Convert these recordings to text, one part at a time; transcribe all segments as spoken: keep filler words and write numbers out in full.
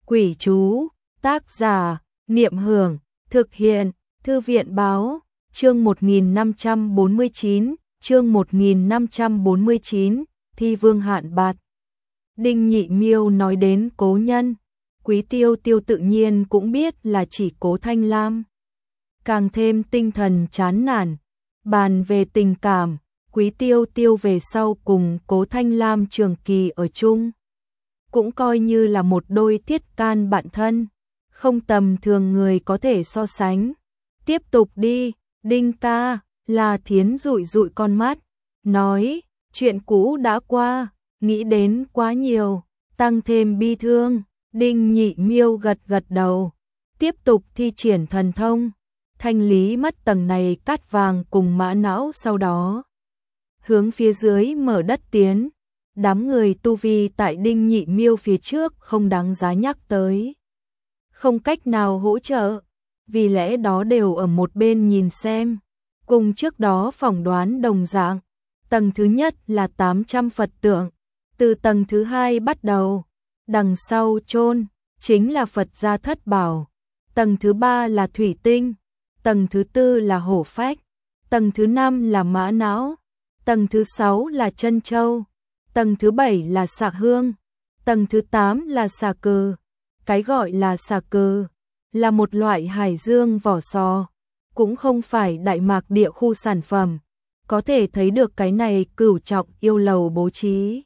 Quỷ chú, tác giả, Niệm Hưởng, thực hiện, Thư viện báo, chương một nghìn năm trăm bốn mươi chín, chương một nghìn năm trăm bốn mươi chín, Thi Vương Hạn Bạt. Đinh Nhị Miêu nói đến cố nhân, Quý Tiêu Tiêu tự nhiên cũng biết là chỉ Cố Thanh Lam. Càng thêm tinh thần chán nản, bàn về tình cảm, Quý Tiêu Tiêu về sau cùng Cố Thanh Lam trường kỳ ở chung. Cũng coi như là một đôi thiết can bạn thân, không tầm thường người có thể so sánh. Tiếp tục đi, Đinh ca, La Thiến dụi dụi con mắt, nói, chuyện cũ đã qua, nghĩ đến quá nhiều, tăng thêm bi thương. Đinh Nhị Miêu gật gật đầu, tiếp tục thi triển thần thông, thanh lý mất tầng này cát vàng cùng mã não, sau đó hướng phía dưới mở đất tiến. Đám người tu vi tại Đinh Nhị Miêu phía trước không đáng giá nhắc tới, không cách nào hỗ trợ, vì lẽ đó đều ở một bên nhìn xem. Cùng trước đó phỏng đoán đồng dạng, tầng thứ nhất là tám trăm Phật tượng, từ tầng thứ hai bắt đầu, đằng sau chôn chính là Phật gia thất bảo, tầng thứ ba là thủy tinh, tầng thứ tư là hổ phách, tầng thứ năm là mã não, tầng thứ sáu là chân châu, tầng thứ bảy là xà hương, tầng thứ tám là xà cừ. Cái gọi là xà cừ là một loại hải dương vỏ sò, cũng không phải Đại Mạc địa khu sản phẩm. Có thể thấy được cái này Cửu Trọng yêu lầu bố trí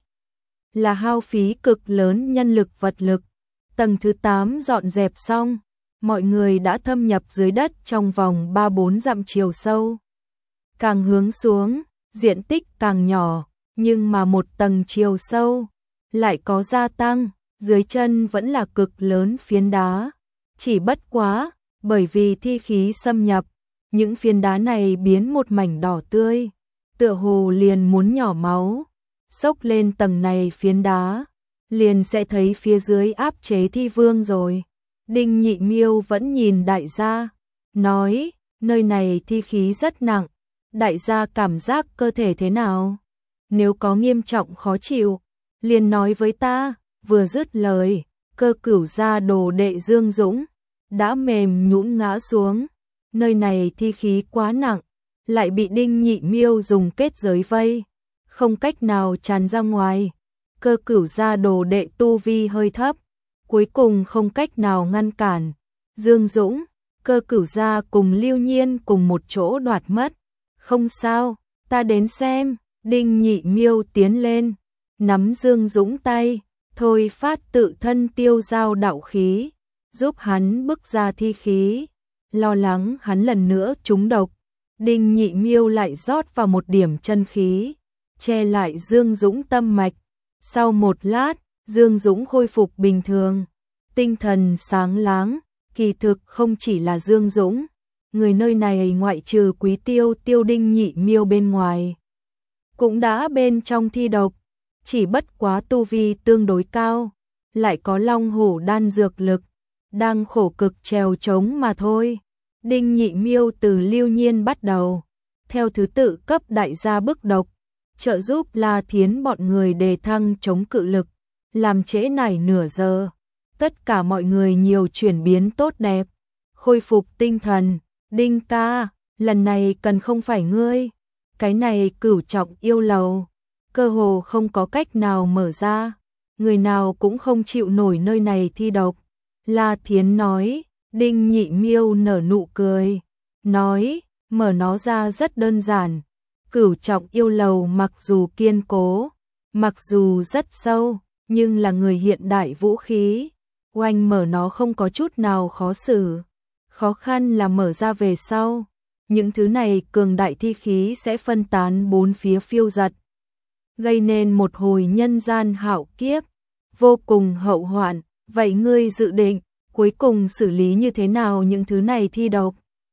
là hao phí cực lớn nhân lực vật lực. Tầng thứ tám dọn dẹp xong, mọi người đã thâm nhập dưới đất trong vòng ba bốn dặm chiều sâu. Càng hướng xuống, diện tích càng nhỏ, nhưng mà một tầng chiều sâu lại có gia tăng, dưới chân vẫn là cực lớn phiến đá. Chỉ bất quá, bởi vì thi khí xâm nhập, những phiến đá này biến một mảnh đỏ tươi, tựa hồ liền muốn nhỏ máu. Xốc lên tầng này phiến đá, liền sẽ thấy phía dưới áp chế thi vương rồi. Đinh Nhị Miêu vẫn nhìn đại gia, nói, nơi này thi khí rất nặng, đại gia cảm giác cơ thể thế nào? Nếu có nghiêm trọng khó chịu, liền nói với ta. Vừa dứt lời, Cơ Cửu gia đồ đệ Dương Dũng đã mềm nhũn ngã xuống. Nơi này thi khí quá nặng, lại bị Đinh Nhị Miêu dùng kết giới vây, không cách nào tràn ra ngoài. Cơ Cửu gia đồ đệ tu vi hơi thấp, cuối cùng không cách nào ngăn cản. Dương Dũng, Cơ Cửu gia cùng Lưu Nhiên cùng một chỗ đoạt mất. Không sao, ta đến xem. Đinh Nhị Miêu tiến lên, nắm Dương Dũng tay, thôi phát tự thân tiêu giao đạo khí, giúp hắn bức ra thi khí. Lo lắng hắn lần nữa trúng độc, Đinh Nhị Miêu lại rót vào một điểm chân khí, che lại Dương Dũng tâm mạch. Sau một lát, Dương Dũng khôi phục bình thường, tinh thần sáng láng. Kỳ thực không chỉ là Dương Dũng, người nơi này ngoại trừ Quý Tiêu Tiêu Đinh Nhị Miêu bên ngoài, cũng đã bên trong thi độc, chỉ bất quá tu vi tương đối cao, lại có long hổ đan dược lực, đang khổ cực trèo trống mà thôi. Đinh Nhị Miêu từ Lưu Nhiên bắt đầu, theo thứ tự cấp đại gia bức độc, trợ giúp La Thiến bọn người đề thăng chống cự lực, làm trễ nải nửa giờ. Tất cả mọi người nhiều chuyển biến tốt đẹp, khôi phục tinh thần. Đinh ca, lần này cần không phải ngươi. Cái này Cửu Trọng yêu lầu, cơ hồ không có cách nào mở ra, người nào cũng không chịu nổi nơi này thi độc. La Thiến nói. Đinh Nhị Miêu nở nụ cười, nói, mở nó ra rất đơn giản. Cửu Trọng yêu lầu mặc dù kiên cố, mặc dù rất sâu, nhưng là người hiện đại vũ khí, oanh mở nó không có chút nào khó xử. Khó khăn là mở ra về sau, những thứ này cường đại thi khí sẽ phân tán bốn phía phiêu giật, gây nên một hồi nhân gian hạo kiếp, vô cùng hậu hoạn. Vậy ngươi dự định cuối cùng xử lý như thế nào những thứ này thi độc?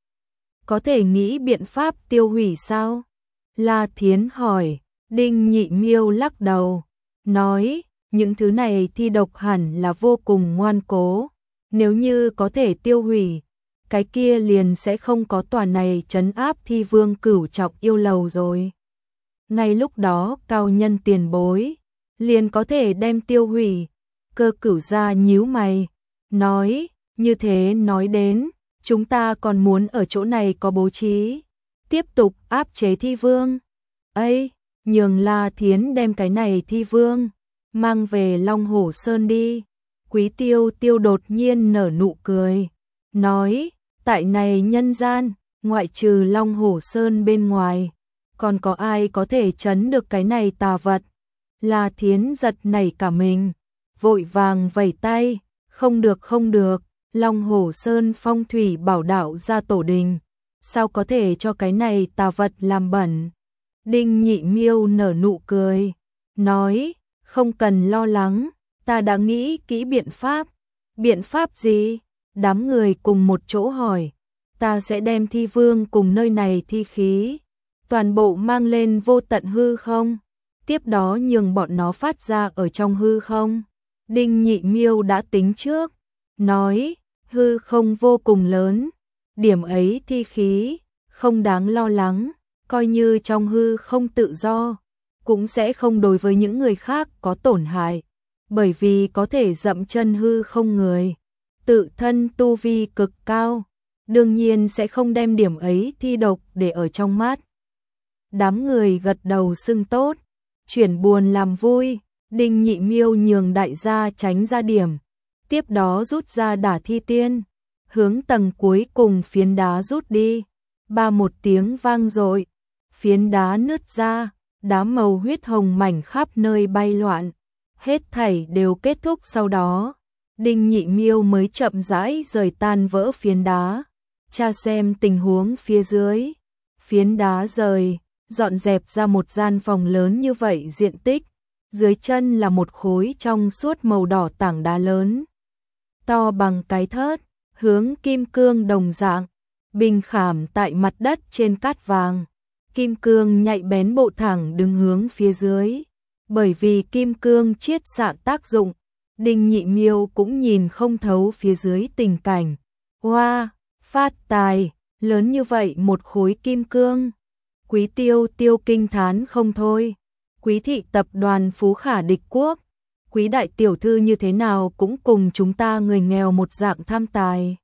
Có thể nghĩ biện pháp tiêu hủy sao? La Thiến hỏi. Đinh Nhị Miêu lắc đầu, nói, những thứ này thi độc hẳn là vô cùng ngoan cố, nếu như có thể tiêu hủy, cái kia liền sẽ không có tòa này trấn áp thi vương Cửu Trọng yêu lầu rồi. Ngay lúc đó cao nhân tiền bối liền có thể đem tiêu hủy. Cơ Cửu gia nhíu mày, nói, như thế nói đến, chúng ta còn muốn ở chỗ này có bố trí, tiếp tục áp chế thi vương. Ây, nhường La Thiến đem cái này thi vương, mang về Long Hổ Sơn đi. Quý Tiêu Tiêu đột nhiên nở nụ cười, nói, tại này nhân gian, ngoại trừ Long Hổ Sơn bên ngoài, còn có ai có thể trấn được cái này tà vật. La Thiến giật nảy cả mình, vội vàng vẩy tay, không được không được, Long Hổ Sơn phong thủy bảo đạo ra tổ đình, sao có thể cho cái này tà vật làm bẩn. Đinh Nhị Miêu nở nụ cười, nói, không cần lo lắng, ta đã nghĩ kỹ biện pháp. Biện pháp gì? Đám người cùng một chỗ hỏi. Ta sẽ đem thi vương cùng nơi này thi khí, toàn bộ mang lên vô tận hư không, tiếp đó nhường bọn nó phát ra ở trong hư không. Đinh Nhị Miêu đã tính trước, nói, hư không vô cùng lớn, điểm ấy thi khí, không đáng lo lắng, coi như trong hư không tự do, cũng sẽ không đối với những người khác có tổn hại, bởi vì có thể dậm chân hư không người, tự thân tu vi cực cao, đương nhiên sẽ không đem điểm ấy thi độc để ở trong mắt. Đám người gật đầu xưng tốt, chuyển buồn làm vui, Đinh Nhị Miêu nhường đại gia tránh ra điểm, tiếp đó rút ra đả thi tiên, hướng tầng cuối cùng phiến đá rút đi. Ba một tiếng vang dội, phiến đá nứt ra, đá màu huyết hồng mảnh khắp nơi bay loạn, hết thảy đều kết thúc. Sau đó, Đinh Nhị Miêu mới chậm rãi rời tan vỡ phiến đá, tra xem tình huống phía dưới. Phiến đá rời, dọn dẹp ra một gian phòng lớn như vậy diện tích, dưới chân là một khối trong suốt màu đỏ tảng đá lớn, to bằng cái thớt, hướng kim cương đồng dạng, bình khảm tại mặt đất trên cát vàng. Kim cương nhạy bén bộ thẳng đứng hướng phía dưới, bởi vì kim cương chiết xạ tác dụng, Đinh Nhị Miêu cũng nhìn không thấu phía dưới tình cảnh. Hoa, phát tài, lớn như vậy một khối kim cương. Quý Tiêu Tiêu kinh thán không thôi. Quý thị tập đoàn phú khả địch quốc, Quý đại tiểu thư như thế nào cũng cùng chúng ta người nghèo một dạng tham tài.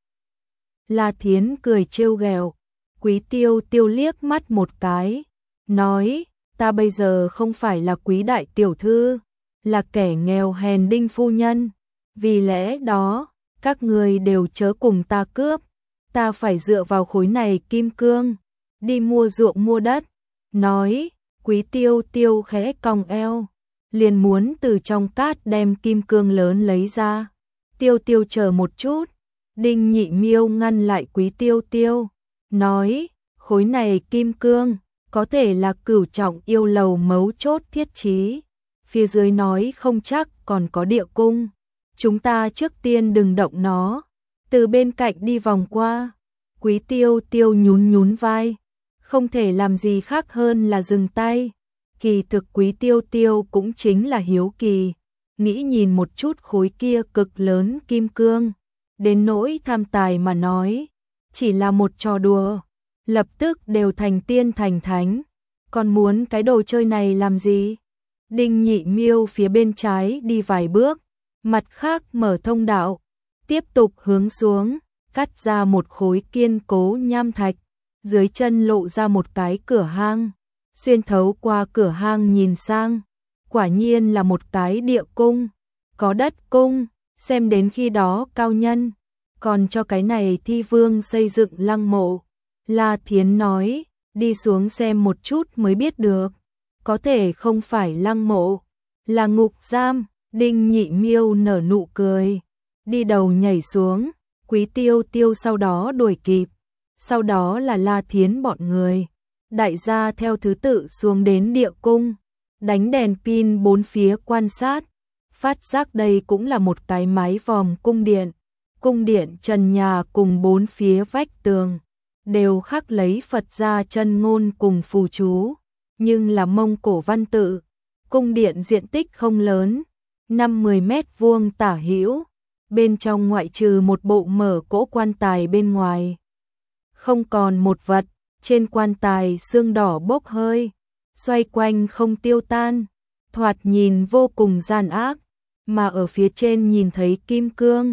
La Thiến cười trêu ghẹo. Quý Tiêu Tiêu liếc mắt một cái, nói, ta bây giờ không phải là Quý đại tiểu thư, là kẻ nghèo hèn Đinh phu nhân, vì lẽ đó, các người đều chớ cùng ta cướp, ta phải dựa vào khối này kim cương, đi mua ruộng mua đất. Nói, Quý Tiêu Tiêu khẽ cong eo, liền muốn từ trong cát đem kim cương lớn lấy ra. Tiêu Tiêu chờ một chút, Đinh Nhị Miêu ngăn lại Quý Tiêu Tiêu, nói, khối này kim cương, có thể là cửu trọng yêu lầu mấu chốt thiết trí. Phía dưới nói không chắc còn có địa cung. Chúng ta trước tiên đừng động nó, từ bên cạnh đi vòng qua. Quý Tiêu Tiêu nhún nhún vai, không thể làm gì khác hơn là dừng tay. Kỳ thực Quý Tiêu Tiêu cũng chính là hiếu kỳ, nghĩ nhìn một chút khối kia cực lớn kim cương. Đến nỗi tham tài mà nói, chỉ là một trò đùa, lập tức đều thành tiên thành thánh, còn muốn cái đồ chơi này làm gì? Đinh Nhị Miêu phía bên trái đi vài bước, mặt khác mở thông đạo, tiếp tục hướng xuống, cắt ra một khối kiên cố nham thạch, dưới chân lộ ra một cái cửa hang, xuyên thấu qua cửa hang nhìn sang, quả nhiên là một cái địa cung, có đất cung, xem đến khi đó cao nhân, còn cho cái này thi vương xây dựng lăng mộ. La Thiến nói, đi xuống xem một chút mới biết được, có thể không phải lăng mộ, là ngục giam. Đinh Nhị Miêu nở nụ cười, đi đầu nhảy xuống, Quý Tiêu Tiêu sau đó đuổi kịp, sau đó là La Thiến bọn người, đại gia theo thứ tự xuống đến địa cung, đánh đèn pin bốn phía quan sát, phát giác đây cũng là một cái mái vòm cung điện, cung điện trần nhà cùng bốn phía vách tường đều khắc lấy Phật gia chân ngôn cùng phù chú, nhưng là Mông Cổ văn tự. Cung điện diện tích không lớn, năm mười mét vuông tả hữu, bên trong ngoại trừ một bộ mở cỗ quan tài bên ngoài, không còn một vật, trên quan tài xương đỏ bốc hơi, xoay quanh không tiêu tan, thoạt nhìn vô cùng gian ác, mà ở phía trên nhìn thấy kim cương,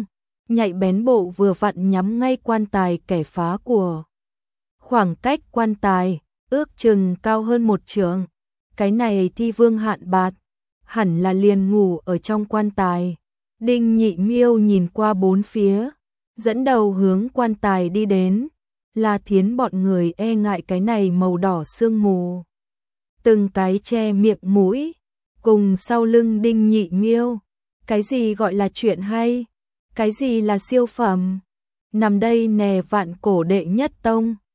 nhạy bén bộ vừa vặn nhắm ngay quan tài kẻ phá của. Khoảng cách quan tài, ước chừng cao hơn một trượng. Cái này Thi Vương Hạn Bạt, hẳn là liền ngủ ở trong quan tài. Đinh Nhị Miêu nhìn qua bốn phía, dẫn đầu hướng quan tài đi đến. La Thiến bọn người e ngại cái này màu đỏ sương mù. Từng cái che miệng mũi, cùng sau lưng Đinh Nhị Miêu. Cái gì gọi là chuyện hay? Cái gì là siêu phẩm? Nằm đây nè vạn cổ đệ nhất tông.